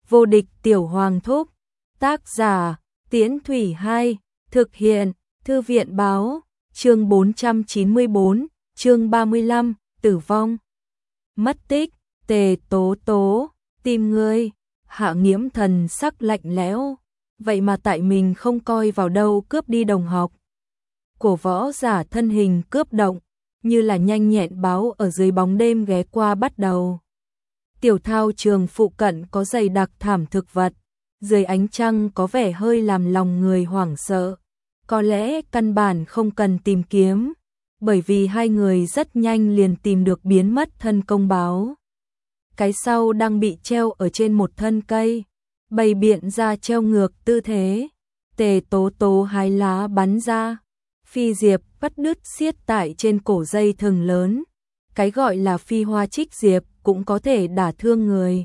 Vô địch tiểu hoàng thúc. Tác giả, Tiễn Thủy 2, thực hiện, Thư viện báo, chương 494, chương 35, tử vong. Mất tích, Tề Tố Tố, tìm ngươi. Hạ Nghiễm thần sắc lạnh lẽo, vậy mà tại mình không coi vào đâu cướp đi đồng học. Cổ võ giả thân hình cướp động, như là nhanh nhẹn báo ở dưới bóng đêm ghé qua bắt đầu. Tiểu thao trường phụ cận có dày đặc thảm thực vật, dưới ánh trăng có vẻ hơi làm lòng người hoảng sợ. Có lẽ căn bản không cần tìm kiếm, bởi vì hai người rất nhanh liền tìm được biến mất thân công báo. Cái sau đang bị treo ở trên một thân cây, bày biện ra treo ngược tư thế. Tề Tố Tố hái lá bắn ra, phi diệp bắt đứt xiết tại trên cổ dây thừng lớn. Cái gọi là phi hoa trích diệp cũng có thể đả thương người.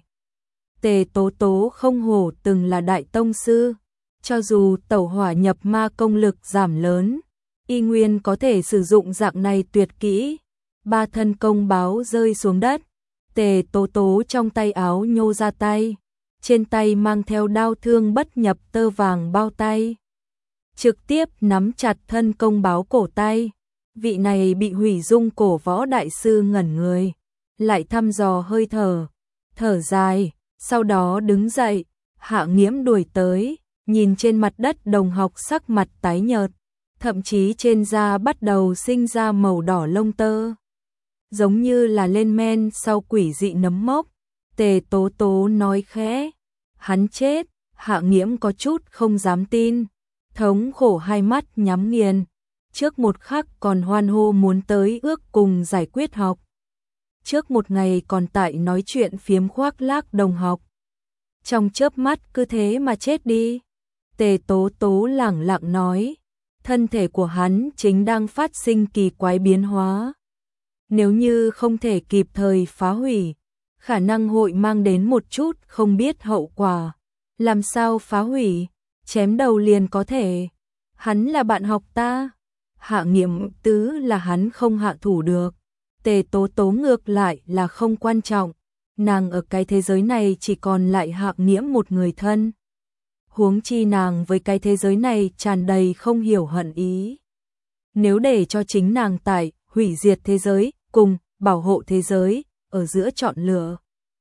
Tề Tố Tố không hổ từng là đại tông sư, cho dù tẩu hỏa nhập ma công lực giảm lớn, y nguyên có thể sử dụng dạng này tuyệt kỹ. Ba thân công báo rơi xuống đất, Tề Tố Tố trong tay áo nhô ra tay, trên tay mang theo đao thương bất nhập tơ vàng bao tay, trực tiếp nắm chặt thân công báo cổ tay. Vị này bị hủy dung cổ võ đại sư ngẩn người, lại thăm dò hơi thở, thở dài, sau đó đứng dậy. Hạ Nghiễm đuổi tới, nhìn trên mặt đất đồng học sắc mặt tái nhợt, thậm chí trên da bắt đầu sinh ra màu đỏ lông tơ, giống như là lên men sau quỷ dị nấm mốc. Tề Tố Tố nói khẽ, hắn chết. Hạ Nghiễm có chút không dám tin, thống khổ hai mắt nhắm nghiền, trước một khắc còn hoan hô muốn tới ước cùng giải quyết học. Trước một ngày còn tại nói chuyện phiếm khoác lác đồng học, trong chớp mắt cứ thế mà chết đi. Tề Tố Tố lẳng lặng nói, thân thể của hắn chính đang phát sinh kỳ quái biến hóa. Nếu như không thể kịp thời phá hủy, khả năng hội mang đến một chút không biết hậu quả. Làm sao phá hủy? Chém đầu liền có thể. Hắn là bạn học ta. Hạ Nghiễm tứ là hắn không hạ thủ được. Tề Tố Tố ngược lại là không quan trọng. Nàng ở cái thế giới này chỉ còn lại Hạ Nghiễm một người thân. Huống chi nàng với cái thế giới này tràn đầy không hiểu hận ý. Nếu để cho chính nàng tại hủy diệt thế giới cùng bảo hộ thế giới ở giữa chọn lựa,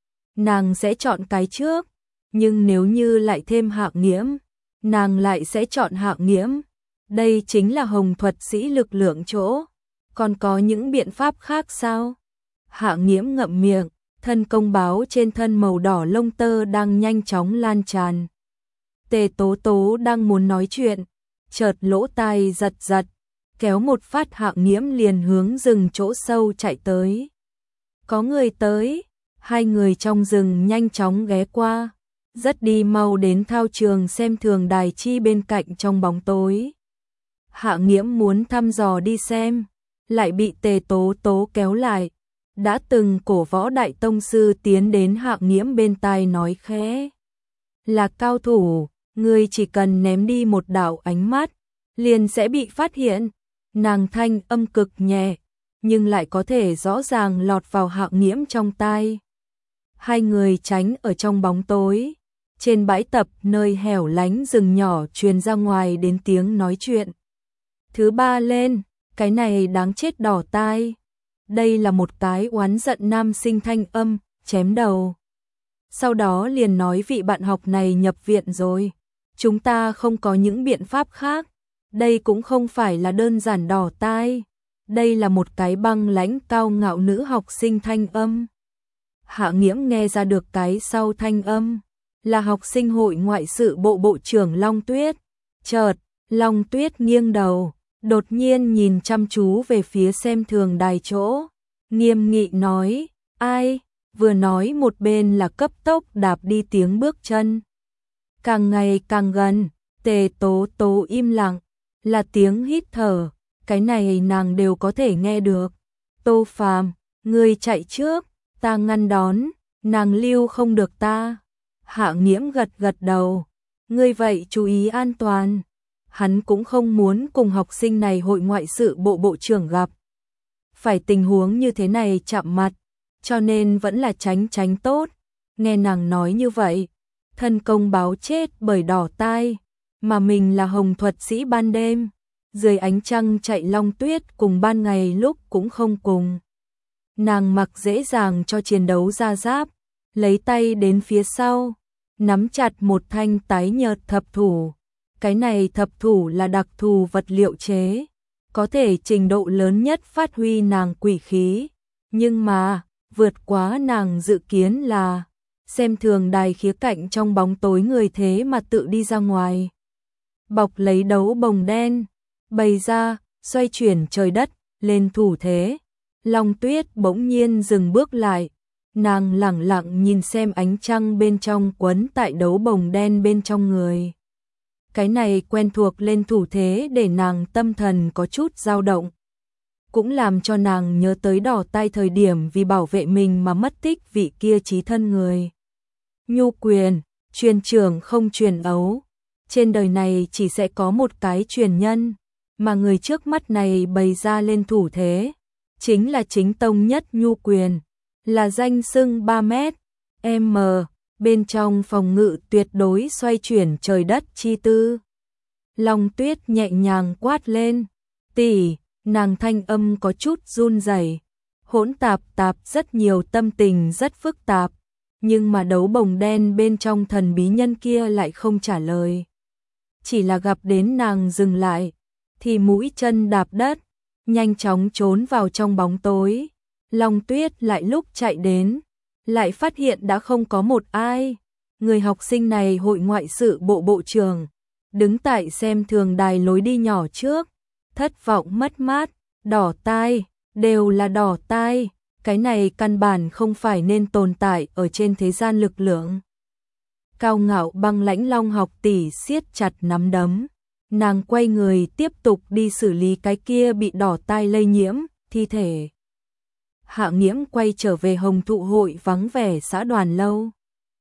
nàng sẽ chọn cái trước. Nhưng nếu như lại thêm Hạ Nghiễm, nàng lại sẽ chọn Hạ Nghiễm. Đây chính là hồng thuật sĩ lực lượng chỗ. Còn có những biện pháp khác sao? Hạ Nghiễm ngậm miệng, thân công báo trên thân màu đỏ lông tơ đang nhanh chóng lan tràn. Tề Tố Tố đang muốn nói chuyện, chợt lỗ tai giật giật, kéo một phát Hạ Nghiễm liền hướng rừng chỗ sâu chạy tới. Có người tới, hai người trong rừng nhanh chóng ghé qua, rất đi mau đến thao trường xem thường đài chi bên cạnh trong bóng tối. Hạ Nghiễm muốn thăm dò đi xem, lại bị Tề Tố Tố kéo lại. Đã từng cổ võ đại tông sư tiến đến Hạ Nghiễm bên tai nói khẽ, là cao thủ, ngươi chỉ cần ném đi một đạo ánh mắt, liền sẽ bị phát hiện. Nàng thanh âm cực nhẹ, nhưng lại có thể rõ ràng lọt vào Hạ Nghiễm trong tai. Hai người tránh ở trong bóng tối, trên bãi tập nơi hẻo lánh rừng nhỏ truyền ra ngoài đến tiếng nói chuyện. Thứ ba lên, cái này đáng chết đỏ tai. Đây là một cái oán giận nam sinh thanh âm, chém đầu. Sau đó liền nói vị bạn học này nhập viện rồi. Chúng ta không có những biện pháp khác. Đây cũng không phải là đơn giản đỏ tai. Đây là một cái băng lãnh cao ngạo nữ học sinh thanh âm. Hạ Nghiễm nghe ra được cái sau thanh âm là học sinh hội ngoại sự bộ bộ trưởng Long Tuyết. Chợt, Long Tuyết nghiêng đầu, đột nhiên nhìn chăm chú về phía xem thường đài chỗ, nghiêm nghị nói, ai? Vừa nói một bên là cấp tốc đạp đi tiếng bước chân. Càng ngày càng gần, Tề Tố Tố im lặng, là tiếng hít thở, cái này nàng đều có thể nghe được. Tô Phàm, ngươi chạy trước, ta ngăn đón, nàng lưu không được ta. Hạ Nghiễm gật gật đầu, ngươi vậy chú ý an toàn. Hắn cũng không muốn cùng học sinh này hội ngoại sự bộ bộ trưởng gặp. Phải tình huống như thế này chạm mặt, cho nên vẫn là tránh tốt. Nghe nàng nói như vậy, thân công báo chết bởi đỏ tai, mà mình là hồng thuật sĩ ban đêm, dưới ánh trăng chạy long tuyết cùng ban ngày lúc cũng không cùng. Nàng mặc dễ dàng cho chiến đấu ra giáp, lấy tay đến phía sau, nắm chặt một thanh tái nhợt thập thủ. Cái này thập thủ là đặc thù vật liệu chế, có thể trình độ lớn nhất phát huy nàng quỷ khí, nhưng mà vượt quá nàng dự kiến là xem thường đài khía cạnh trong bóng tối người thế mà tự đi ra ngoài. Bọc lấy đấu bồng đen, bày ra, xoay chuyển trời đất, lên thủ thế. Long Tuyết bỗng nhiên dừng bước lại, nàng lẳng lặng nhìn xem ánh trăng bên trong quấn tại đấu bồng đen bên trong người. Cái này quen thuộc lên thủ thế để nàng tâm thần có chút dao động. Cũng làm cho nàng nhớ tới đỏ tai thời điểm vì bảo vệ mình mà mất tích vị kia chí thân người. Nhu quyền, truyền trưởng không truyền ấu. Trên đời này chỉ sẽ có một cái truyền nhân, mà người trước mắt này bày ra lên thủ thế. Chính là chính tông nhất nhu quyền, là danh xưng 3 mét, m, bên trong phòng ngự tuyệt đối xoay chuyển trời đất chi tư. Long Tuyết nhẹ nhàng quát lên, tỷ, nàng thanh âm có chút run rẩy, hỗn tạp rất nhiều tâm tình rất phức tạp, nhưng mà đấu bồng đen bên trong thần bí nhân kia lại không trả lời. Chỉ là gặp đến nàng dừng lại, thì mũi chân đạp đất, nhanh chóng trốn vào trong bóng tối. Long Tuyết lại lúc chạy đến, lại phát hiện đã không có một ai. Người học sinh này hội ngoại sự bộ bộ trưởng, đứng tại xem thường đài lối đi nhỏ trước, thất vọng mất mát, đỏ tai, đều là đỏ tai, cái này căn bản không phải nên tồn tại ở trên thế gian lực lượng. Cao ngạo băng lãnh Long học tỷ siết chặt nắm đấm, nàng quay người tiếp tục đi xử lý cái kia bị đỏ tai lây nhiễm, thi thể. Hạ Nghiễm quay trở về Hồng Thụ hội vắng vẻ xã Đoàn Lâu.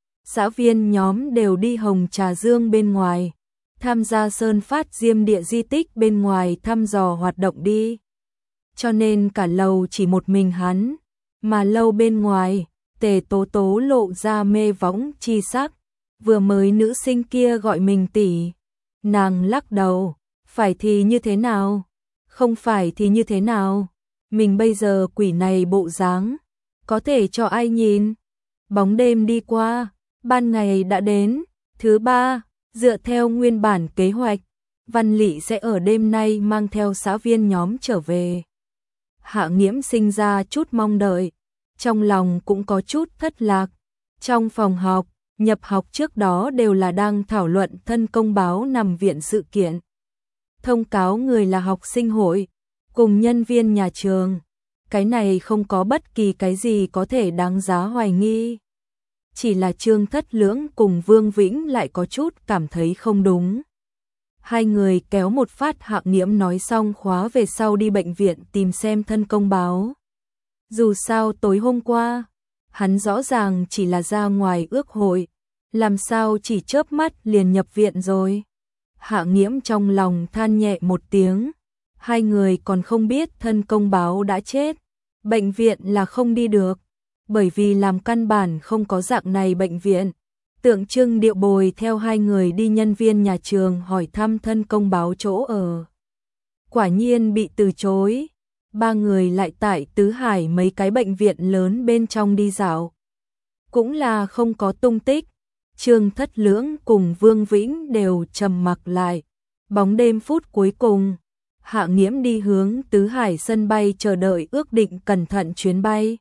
Xã viên nhóm đều đi Hồng Trà Dương bên ngoài, tham gia Sơn Phát Diêm địa di tích bên ngoài thăm dò hoạt động đi. Cho nên cả lầu chỉ một mình hắn, mà lâu bên ngoài, Tề Tố Tố lộ ra mê võng chi sắc, vừa mới nữ sinh kia gọi mình tỷ. Nàng lắc đầu, phải thì như thế nào? Không phải thì như thế nào? Mình bây giờ quỷ này bộ dáng, có thể cho ai nhìn? Bóng đêm đi qua, ban ngày đã đến. Thứ ba, dựa theo nguyên bản kế hoạch, Văn Lị sẽ ở đêm nay mang theo xã viên nhóm trở về. Hạ Nghiễm sinh ra chút mong đợi, trong lòng cũng có chút thất lạc. Trong phòng học, nhập học trước đó đều là đang thảo luận thân công báo nằm viện sự kiện. Thông cáo người là học sinh hội, cùng nhân viên nhà trường. Cái này không có bất kỳ cái gì có thể đáng giá hoài nghi. Chỉ là Trương Thất Lưỡng cùng Vương Vĩnh lại có chút cảm thấy không đúng. Hai người kéo một phát. Hạ Nghiễm nói xong khóa về sau đi bệnh viện tìm xem thân công báo. Dù sao tối hôm qua, hắn rõ ràng chỉ là ra ngoài ước hội, làm sao chỉ chớp mắt liền nhập viện rồi. Hạ Nghiễm trong lòng than nhẹ một tiếng, hai người còn không biết thân công báo đã chết, bệnh viện là không đi được, bởi vì làm căn bản không có dạng này bệnh viện. Tượng trưng điệu bồi theo hai người đi nhân viên nhà trường hỏi thăm thân công báo chỗ ở. Quả nhiên bị từ chối, ba người lại tại Tứ Hải mấy cái bệnh viện lớn bên trong đi dạo. Cũng là không có tung tích. Trương Thất Lưỡng cùng Vương Vĩnh đều trầm mặc lại. Bóng đêm phút cuối cùng, Hạ Nghiễm đi hướng Tứ Hải sân bay chờ đợi ước định cẩn thận chuyến bay.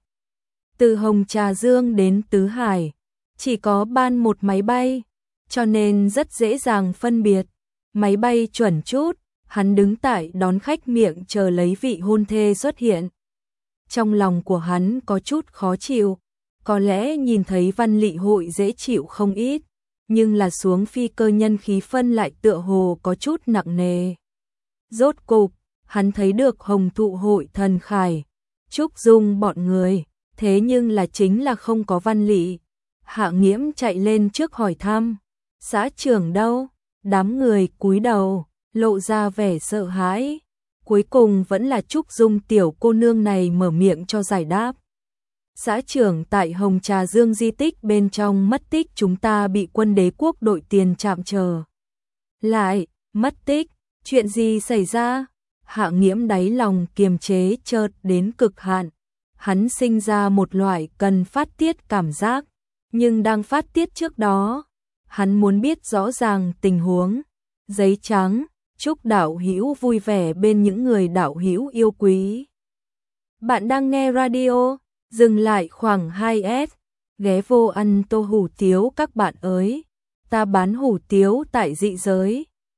Từ Hồng Trà Dương đến Tứ Hải, chỉ có ban một máy bay, cho nên rất dễ dàng phân biệt. Máy bay chuẩn chút, hắn đứng tại đón khách miệng chờ lấy vị hôn thê xuất hiện. Trong lòng của hắn có chút khó chịu, có lẽ nhìn thấy Văn Lị hội dễ chịu không ít, nhưng là xuống phi cơ nhân khí phân lại tựa hồ có chút nặng nề. Rốt cục, hắn thấy được Hồng Thụ hội Thần Khải, Trúc Dung bọn người, thế nhưng là chính là không có Văn Lị. Hạ Nghiễm chạy lên trước hỏi thăm, xã trưởng đâu? Đám người cúi đầu, lộ ra vẻ sợ hãi. Cuối cùng vẫn là Trúc Dung tiểu cô nương này mở miệng cho giải đáp. Xã trưởng tại Hồng Trà Dương di tích bên trong mất tích, chúng ta bị quân đế quốc đội tiền trạm trở lại, mất tích, chuyện gì xảy ra? Hạ Nghiễm đáy lòng kiềm chế chợt đến cực hạn, hắn sinh ra một loại cần phát tiết cảm giác, nhưng đang phát tiết trước đó, hắn muốn biết rõ ràng tình huống. Giấy trắng, chúc đạo hữu vui vẻ bên những người đạo hữu yêu quý. Bạn đang nghe radio, dừng lại khoảng 2S, ghé vô ăn tô hủ tiếu các bạn ơi. Ta bán hủ tiếu tại dị giới,